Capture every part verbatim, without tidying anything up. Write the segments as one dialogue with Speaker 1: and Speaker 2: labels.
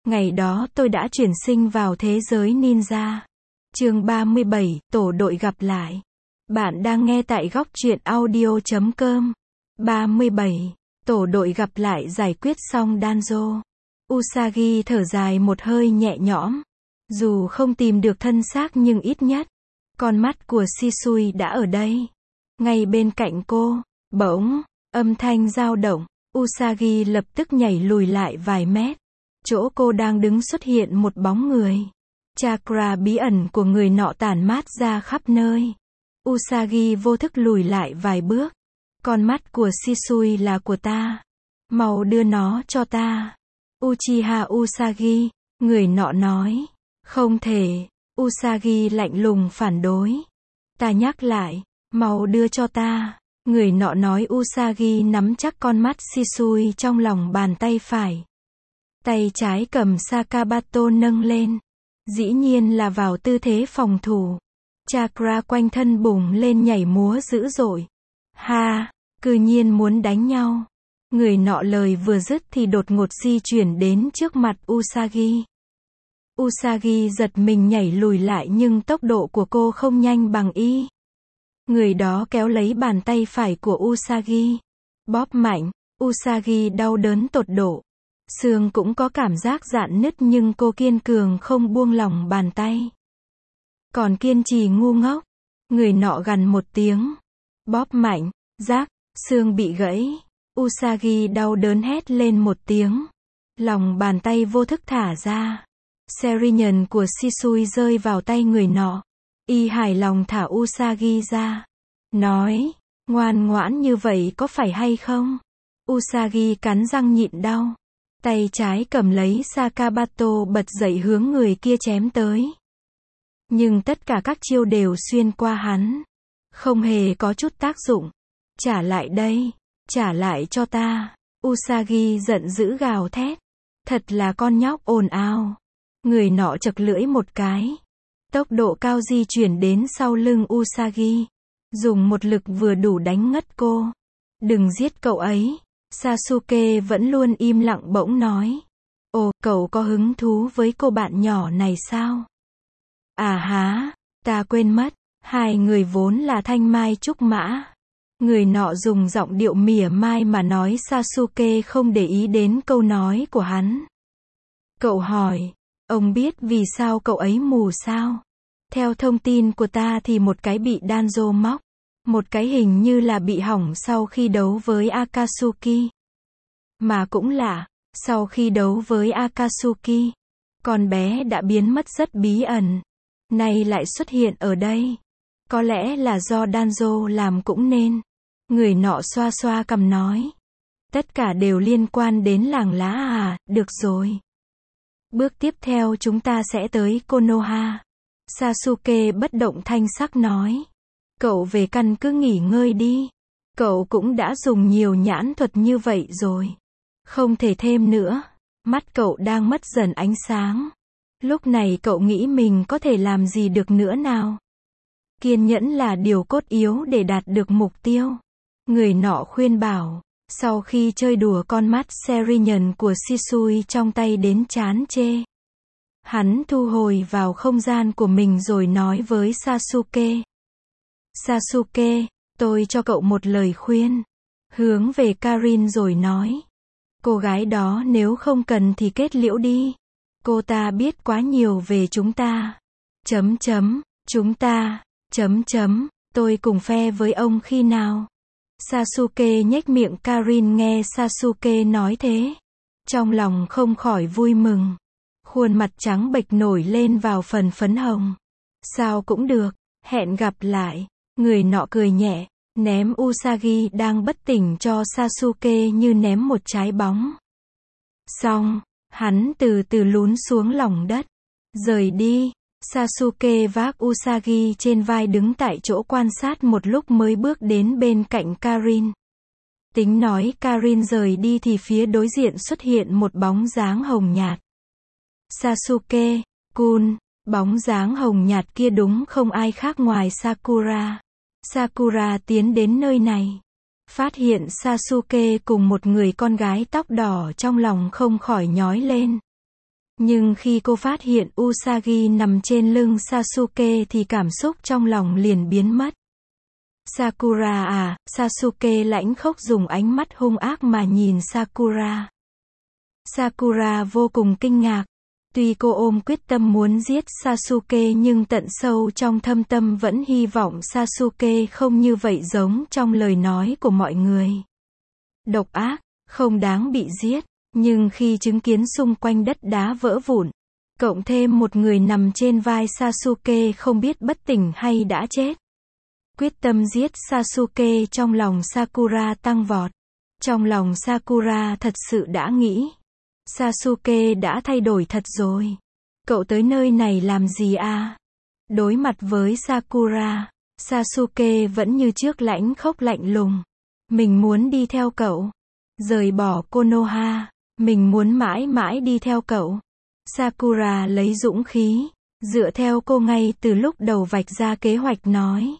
Speaker 1: Ngày đó tôi đã chuyển sinh vào thế giới ninja. Chương ba mươi bảy, tổ đội gặp lại. Bạn đang nghe tại góc truyện audio chấm com. ba mươi bảy. Tổ đội gặp lại giải quyết xong Danzo. Usagi thở dài một hơi nhẹ nhõm. Dù không tìm được thân xác nhưng ít nhất, con mắt của Shisui đã ở đây. Ngay bên cạnh cô. Bỗng, âm thanh dao động. Usagi lập tức nhảy lùi lại vài mét. Chỗ cô đang đứng xuất hiện một bóng người. Chakra bí ẩn của người nọ tản mát ra khắp nơi. Usagi vô thức lùi lại vài bước. Con mắt của Shisui là của ta. Mau đưa nó cho ta. Uchiha Usagi, người nọ nói. Không thể. Usagi lạnh lùng phản đối. Ta nhắc lại, mau đưa cho ta. Người nọ nói. Usagi nắm chắc con mắt Shisui trong lòng bàn tay phải. Tay trái cầm Sakabato nâng lên. Dĩ nhiên là vào tư thế phòng thủ. Chakra quanh thân bùng lên nhảy múa dữ dội. Ha, cư nhiên muốn đánh nhau. Người nọ lời vừa dứt thì đột ngột di chuyển đến trước mặt Usagi. Usagi giật mình nhảy lùi lại nhưng tốc độ của cô không nhanh bằng y. Người đó kéo lấy bàn tay phải của Usagi. Bóp mạnh, Usagi đau đớn tột độ. Xương cũng có cảm giác rạn nứt nhưng cô kiên cường không buông lỏng bàn tay. Còn kiên trì ngu ngốc. Người nọ gằn một tiếng. Bóp mạnh, rác, xương bị gãy. Usagi đau đớn hét lên một tiếng. Lòng bàn tay vô thức thả ra. Serinyuan của Shisui rơi vào tay người nọ. Y hài lòng thả Usagi ra. Nói, ngoan ngoãn như vậy có phải hay không? Usagi cắn răng nhịn đau. Tay trái cầm lấy Sakabato bật dậy hướng người kia chém tới. Nhưng tất cả các chiêu đều xuyên qua hắn. Không hề có chút tác dụng. Trả lại đây. Trả lại cho ta. Usagi giận dữ gào thét. Thật là con nhóc ồn ào. Người nọ chật lưỡi một cái. Tốc độ cao di chuyển đến sau lưng Usagi. Dùng một lực vừa đủ đánh ngất cô. Đừng giết cậu ấy. Sasuke vẫn luôn im lặng bỗng nói. Ồ, cậu có hứng thú với cô bạn nhỏ này sao? À há, ta quên mất. Hai người vốn là thanh mai trúc mã. Người nọ dùng giọng điệu mỉa mai mà nói. Sasuke không để ý đến câu nói của hắn. Cậu hỏi, ông biết vì sao cậu ấy mù sao? Theo thông tin của ta thì một cái bị Danzo móc. Một cái hình như là bị hỏng sau khi đấu với Akatsuki. Mà cũng lạ, sau khi đấu với Akatsuki, con bé đã biến mất rất bí ẩn. Nay lại xuất hiện ở đây. Có lẽ là do Danzo làm cũng nên. Người nọ xoa xoa cằm nói. Tất cả đều liên quan đến làng lá à, được rồi. Bước tiếp theo chúng ta sẽ tới Konoha. Sasuke bất động thanh sắc nói. Cậu về căn cứ nghỉ ngơi đi. Cậu cũng đã dùng nhiều nhãn thuật như vậy rồi. Không thể thêm nữa. Mắt cậu đang mất dần ánh sáng. Lúc này cậu nghĩ mình có thể làm gì được nữa nào? Kiên nhẫn là điều cốt yếu để đạt được mục tiêu. Người nọ khuyên bảo. Sau khi chơi đùa con mắt Serinyuan của Shisui trong tay đến chán chê. Hắn thu hồi vào không gian của mình rồi nói với Sasuke. Sasuke, tôi cho cậu một lời khuyên. Hướng về Karin rồi nói. Cô gái đó nếu không cần thì kết liễu đi. Cô ta biết quá nhiều về chúng ta. Chấm chấm, chúng ta, chấm chấm, tôi cùng phe với ông khi nào? Sasuke nhếch miệng. Karin nghe Sasuke nói thế. Trong lòng không khỏi vui mừng. Khuôn mặt trắng bệch nổi lên vào phần phấn hồng. Sao cũng được, hẹn gặp lại. Người nọ cười nhẹ, ném Usagi đang bất tỉnh cho Sasuke như ném một trái bóng. Xong, hắn từ từ lún xuống lòng đất. Rời đi, Sasuke vác Usagi trên vai đứng tại chỗ quan sát một lúc mới bước đến bên cạnh Karin. Tính nói Karin rời đi thì phía đối diện xuất hiện một bóng dáng hồng nhạt. Sasuke, Kun, bóng dáng hồng nhạt kia đúng không ai khác ngoài Sakura. Sakura tiến đến nơi này. Phát hiện Sasuke cùng một người con gái tóc đỏ trong lòng không khỏi nhói lên. Nhưng khi cô phát hiện Usagi nằm trên lưng Sasuke thì cảm xúc trong lòng liền biến mất. Sakura à, Sasuke lãnh khốc dùng ánh mắt hung ác mà nhìn Sakura. Sakura vô cùng kinh ngạc. Tuy cô ôm quyết tâm muốn giết Sasuke nhưng tận sâu trong thâm tâm vẫn hy vọng Sasuke không như vậy giống trong lời nói của mọi người. Độc ác, không đáng bị giết. Nhưng khi chứng kiến xung quanh đất đá vỡ vụn, cộng thêm một người nằm trên vai Sasuke không biết bất tỉnh hay đã chết. Quyết tâm giết Sasuke trong lòng Sakura tăng vọt. Trong lòng Sakura thật sự đã nghĩ. Sasuke đã thay đổi thật rồi. Cậu tới nơi này làm gì à? Đối mặt với Sakura, Sasuke vẫn như trước lãnh khốc lạnh lùng. Mình muốn đi theo cậu. Rời bỏ Konoha. Mình muốn mãi mãi đi theo cậu. Sakura lấy dũng khí. Dựa theo cô ngay từ lúc đầu vạch ra kế hoạch nói.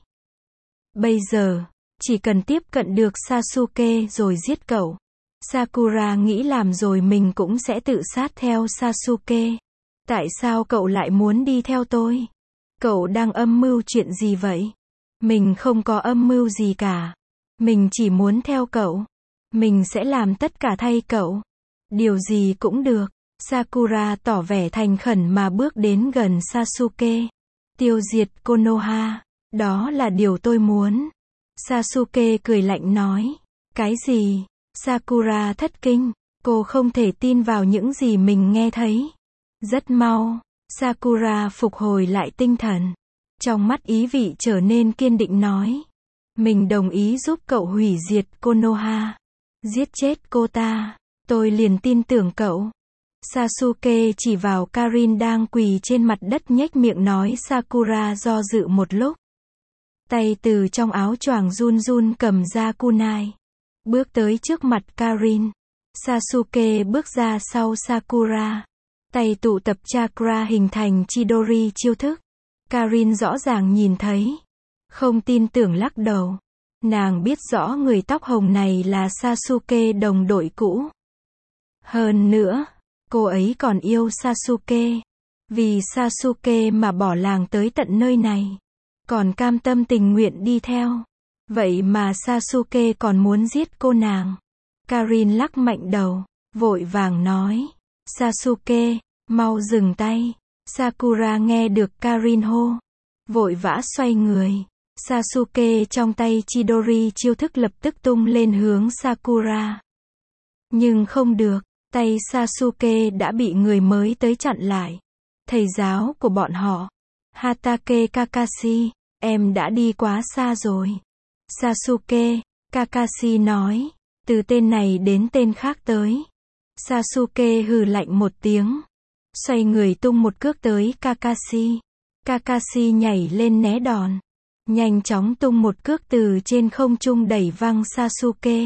Speaker 1: Bây giờ, chỉ cần tiếp cận được Sasuke rồi giết cậu. Sakura nghĩ làm rồi mình cũng sẽ tự sát theo Sasuke. Tại sao cậu lại muốn đi theo tôi? Cậu đang âm mưu chuyện gì vậy? Mình không có âm mưu gì cả. Mình chỉ muốn theo cậu. Mình sẽ làm tất cả thay cậu. Điều gì cũng được. Sakura tỏ vẻ thành khẩn mà bước đến gần Sasuke. Tiêu diệt Konoha. Đó là điều tôi muốn. Sasuke cười lạnh nói. Cái gì? Sakura thất kinh. Cô không thể tin vào những gì mình nghe thấy. Rất mau, Sakura phục hồi lại tinh thần. Trong mắt ý vị trở nên kiên định nói. Mình đồng ý giúp cậu hủy diệt Konoha. Giết chết cô ta. Tôi liền tin tưởng cậu. Sasuke chỉ vào Karin đang quỳ trên mặt đất nhếch miệng nói. Sakura do dự một lúc. Tay từ trong áo choàng run run cầm ra kunai. Bước tới trước mặt Karin. Sasuke bước ra sau Sakura. Tay tụ tập chakra hình thành Chidori chiêu thức. Karin rõ ràng nhìn thấy. Không tin tưởng lắc đầu. Nàng biết rõ người tóc hồng này là Sasuke đồng đội cũ. Hơn nữa, cô ấy còn yêu Sasuke. Vì Sasuke mà bỏ làng tới tận nơi này. Còn cam tâm tình nguyện đi theo. Vậy mà Sasuke còn muốn giết cô nàng. Karin lắc mạnh đầu, vội vàng nói. Sasuke, mau dừng tay. Sakura nghe được Karin hô. Vội vã xoay người. Sasuke trong tay Chidori chiêu thức lập tức tung lên hướng Sakura. Nhưng không được, tay Sasuke đã bị người mới tới chặn lại. Thầy giáo của bọn họ. Hatake Kakashi, em đã đi quá xa rồi. Sasuke, Kakashi nói. Từ tên này đến tên khác tới. Sasuke hừ lạnh một tiếng. Xoay người tung một cước tới Kakashi. Kakashi nhảy lên né đòn. Nhanh chóng tung một cước từ trên không trung đẩy văng Sasuke.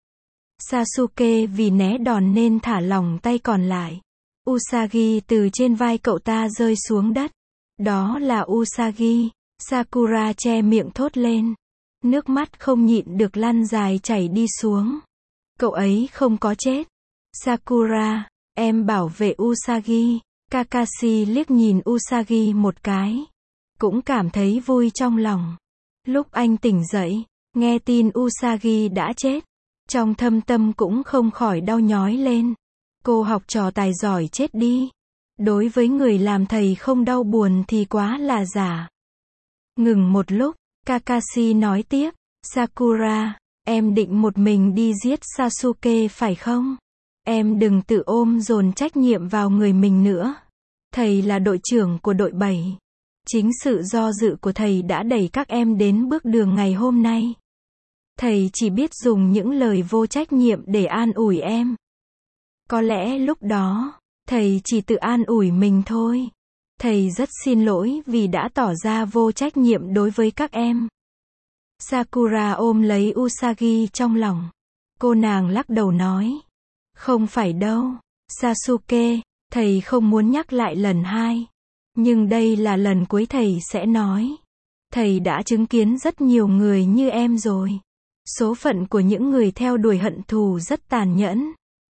Speaker 1: Sasuke vì né đòn nên thả lỏng tay còn lại. Usagi từ trên vai cậu ta rơi xuống đất. Đó là Usagi. Sakura che miệng thốt lên. Nước mắt không nhịn được lăn dài chảy đi xuống. Cậu ấy không có chết. Sakura, em bảo vệ Usagi. Kakashi liếc nhìn Usagi một cái. Cũng cảm thấy vui trong lòng. Lúc anh tỉnh dậy, nghe tin Usagi đã chết. Trong thâm tâm cũng không khỏi đau nhói lên. Cô học trò tài giỏi chết đi. Đối với người làm thầy không đau buồn thì quá là giả. Ngừng một lúc, Kakashi nói tiếp. Sakura, em định một mình đi giết Sasuke phải không? Em đừng tự ôm dồn trách nhiệm vào người mình nữa. Thầy là đội trưởng của đội bảy. Chính sự do dự của thầy đã đẩy các em đến bước đường ngày hôm nay. Thầy chỉ biết dùng những lời vô trách nhiệm để an ủi em. Có lẽ lúc đó, thầy chỉ tự an ủi mình thôi. Thầy rất xin lỗi vì đã tỏ ra vô trách nhiệm đối với các em. Sakura ôm lấy Usagi trong lòng. Cô nàng lắc đầu nói. Không phải đâu, Sasuke, thầy không muốn nhắc lại lần hai. Nhưng đây là lần cuối thầy sẽ nói. Thầy đã chứng kiến rất nhiều người như em rồi. Số phận của những người theo đuổi hận thù rất tàn nhẫn.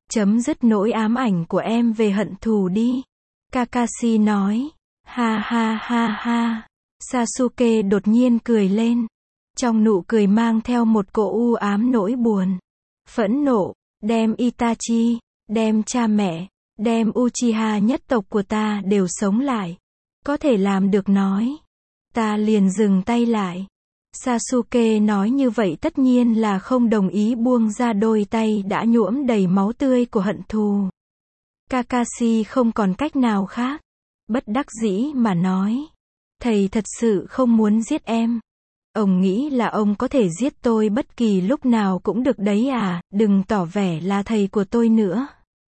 Speaker 1: Chấm dứt nỗi ám ảnh của em về hận thù đi. Kakashi nói. Ha ha ha ha. Sasuke đột nhiên cười lên. Trong nụ cười mang theo một cỗ u ám nỗi buồn. Phẫn nộ, đem Itachi, đem cha mẹ, đem Uchiha nhất tộc của ta đều sống lại. Có thể làm được nói. Ta liền dừng tay lại. Sasuke nói như vậy tất nhiên là không đồng ý buông ra đôi tay đã nhuộm đầy máu tươi của hận thù. Kakashi không còn cách nào khác. Bất đắc dĩ mà nói. Thầy thật sự không muốn giết em. Ông nghĩ là ông có thể giết tôi bất kỳ lúc nào cũng được đấy à, đừng tỏ vẻ là thầy của tôi nữa.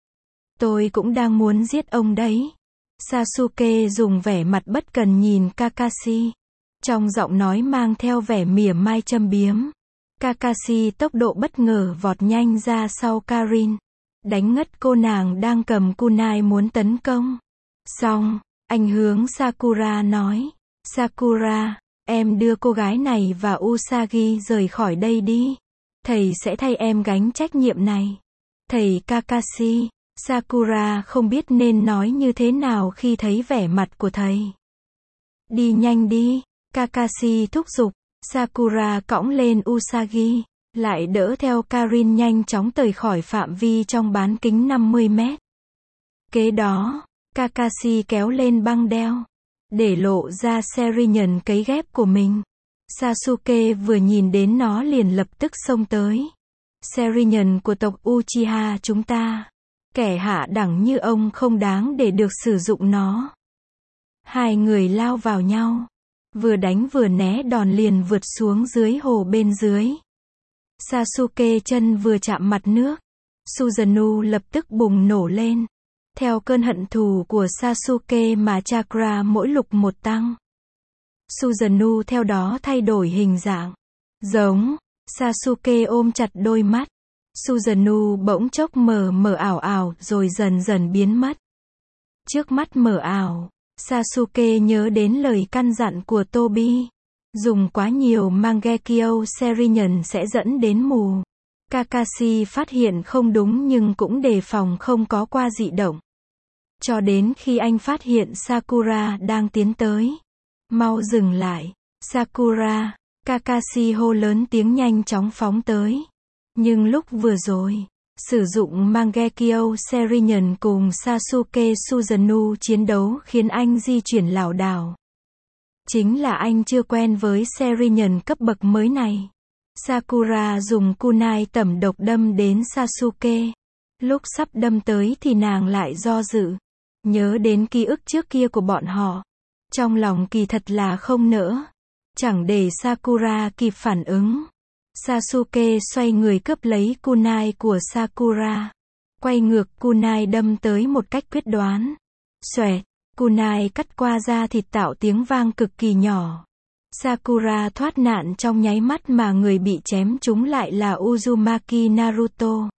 Speaker 1: Tôi cũng đang muốn giết ông đấy. Sasuke dùng vẻ mặt bất cần nhìn Kakashi. Trong giọng nói mang theo vẻ mỉa mai châm biếm. Kakashi tốc độ bất ngờ vọt nhanh ra sau Karin. Đánh ngất cô nàng đang cầm kunai muốn tấn công. Xong, anh hướng Sakura nói. Sakura, em đưa cô gái này và Usagi rời khỏi đây đi. Thầy sẽ thay em gánh trách nhiệm này. Thầy Kakashi, Sakura không biết nên nói như thế nào khi thấy vẻ mặt của thầy. Đi nhanh đi, Kakashi thúc giục. Sakura cõng lên Usagi, lại đỡ theo Karin nhanh chóng rời khỏi phạm vi trong bán kính năm mươi mét. Kế đó, Kakashi kéo lên băng đeo, để lộ ra Serinyàn cấy ghép của mình. Sasuke vừa nhìn đến nó liền lập tức xông tới. Serinyàn của tộc Uchiha chúng ta. Kẻ hạ đẳng như ông không đáng để được sử dụng nó. Hai người lao vào nhau. Vừa đánh vừa né đòn liền vượt xuống dưới hồ bên dưới. Sasuke chân vừa chạm mặt nước. Susanoo lập tức bùng nổ lên. Theo cơn hận thù của Sasuke mà chakra mỗi lục một tăng. Susanoo theo đó thay đổi hình dạng. Giống. Sasuke ôm chặt đôi mắt. Susanoo bỗng chốc mờ mờ ảo ảo rồi dần dần biến mất. Trước mắt mờ ảo, Sasuke nhớ đến lời căn dặn của Tobi. Dùng quá nhiều Mangekyo Serinyàn sẽ dẫn đến mù. Kakashi phát hiện không đúng nhưng cũng đề phòng không có qua dị động. Cho đến khi anh phát hiện Sakura đang tiến tới. Mau dừng lại. Sakura, Kakashi hô lớn tiếng nhanh chóng phóng tới. Nhưng lúc vừa rồi, sử dụng Mangekyo Serinyàn cùng Sasuke Susanoo chiến đấu khiến anh di chuyển lảo đảo. Chính là anh chưa quen với Serinyàn cấp bậc mới này. Sakura dùng kunai tẩm độc đâm đến Sasuke. Lúc sắp đâm tới thì nàng lại do dự. Nhớ đến ký ức trước kia của bọn họ. Trong lòng kỳ thật là không nỡ. Chẳng để Sakura kịp phản ứng. Sasuke xoay người cướp lấy kunai của Sakura. Quay ngược kunai đâm tới một cách quyết đoán. Xoẹt, kunai cắt qua da thịt tạo tiếng vang cực kỳ nhỏ. Sakura thoát nạn trong nháy mắt mà người bị chém trúng lại là Uzumaki Naruto.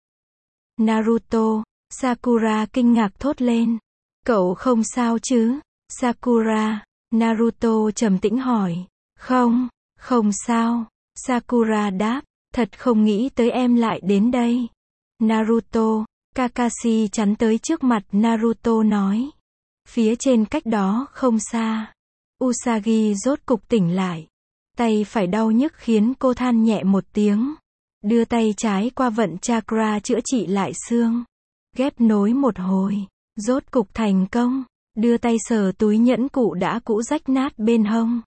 Speaker 1: Naruto, Sakura kinh ngạc thốt lên. Cậu không sao chứ? Sakura, Naruto trầm tĩnh hỏi. Không, không sao. Sakura đáp, thật không nghĩ tới em lại đến đây. Naruto, Kakashi chắn tới trước mặt Naruto nói. Phía trên cách đó không xa. Usagi rốt cục tỉnh lại. Tay phải đau nhức khiến cô than nhẹ một tiếng. Đưa tay trái qua vận chakra chữa trị lại xương. Ghép nối một hồi. Rốt cục thành công. Đưa tay sờ túi nhẫn cụ đã cũ rách nát bên hông.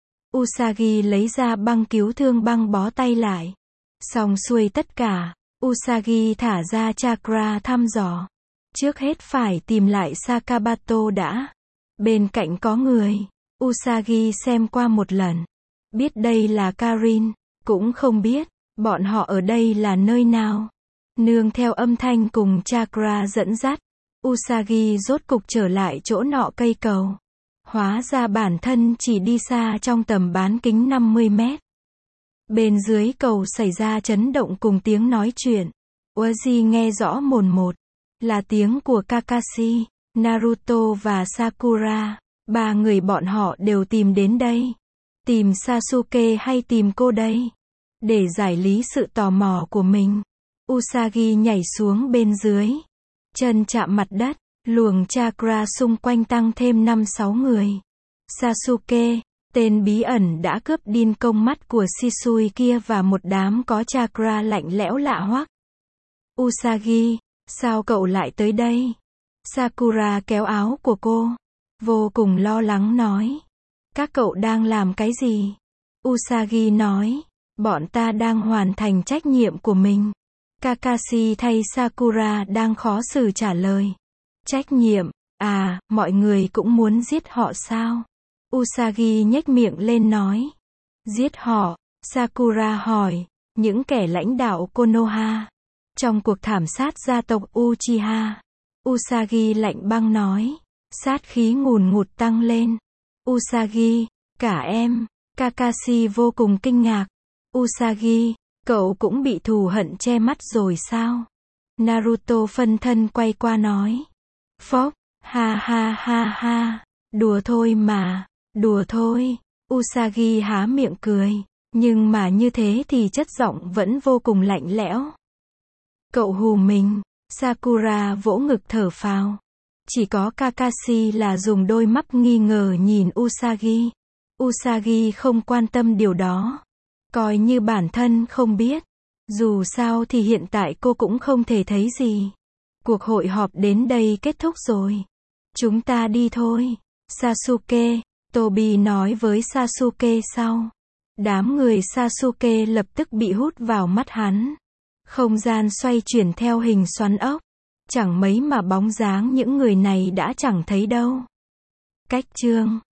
Speaker 1: Usagi lấy ra băng cứu thương băng bó tay lại. Xong xuôi tất cả. Usagi thả ra chakra thăm dò. Trước hết phải tìm lại Sakabato đã. Bên cạnh có người. Usagi xem qua một lần. Biết đây là Karin. Cũng không biết. Bọn họ ở đây là nơi nào. Nương theo âm thanh cùng chakra dẫn dắt. Usagi rốt cục trở lại chỗ nọ cây cầu. Hóa ra bản thân chỉ đi xa trong tầm bán kính năm mươi mét. Bên dưới cầu xảy ra chấn động cùng tiếng nói chuyện. Uzi nghe rõ mồn một. Là tiếng của Kakashi, Naruto và Sakura. Ba người bọn họ đều tìm đến đây. Tìm Sasuke hay tìm cô đây? Để giải lý sự tò mò của mình. Usagi nhảy xuống bên dưới. Chân chạm mặt đất, luồng chakra xung quanh tăng thêm năm sáu người. Sasuke, tên bí ẩn đã cướp điên công mắt của Shisui kia và một đám có chakra lạnh lẽo lạ hoắc. Usagi, sao cậu lại tới đây? Sakura kéo áo của cô, vô cùng lo lắng nói. Các cậu đang làm cái gì? Usagi nói, bọn ta đang hoàn thành trách nhiệm của mình. Kakashi thay Sakura đang khó xử trả lời. Trách nhiệm, à, mọi người cũng muốn giết họ sao? Usagi nhếch miệng lên nói. Giết họ? Sakura hỏi, những kẻ lãnh đạo Konoha. Trong cuộc thảm sát gia tộc Uchiha. Usagi lạnh băng nói. Sát khí ngùn ngụt tăng lên. Usagi, cả em. Kakashi vô cùng kinh ngạc. Usagi, cậu cũng bị thù hận che mắt rồi sao? Naruto phân thân quay qua nói. Phốc, ha ha ha ha, đùa thôi mà, đùa thôi. Usagi há miệng cười, nhưng mà như thế thì chất giọng vẫn vô cùng lạnh lẽo. Cậu hù mình. Sakura vỗ ngực thở phào. Chỉ có Kakashi là dùng đôi mắt nghi ngờ nhìn Usagi. Usagi không quan tâm điều đó. Coi như bản thân không biết. Dù sao thì hiện tại cô cũng không thể thấy gì. Cuộc hội họp đến đây kết thúc rồi. Chúng ta đi thôi. Sasuke, Tobi nói với Sasuke sau. Đám người Sasuke lập tức bị hút vào mắt hắn. Không gian xoay chuyển theo hình xoắn ốc. Chẳng mấy mà bóng dáng những người này đã chẳng thấy đâu. Cách chương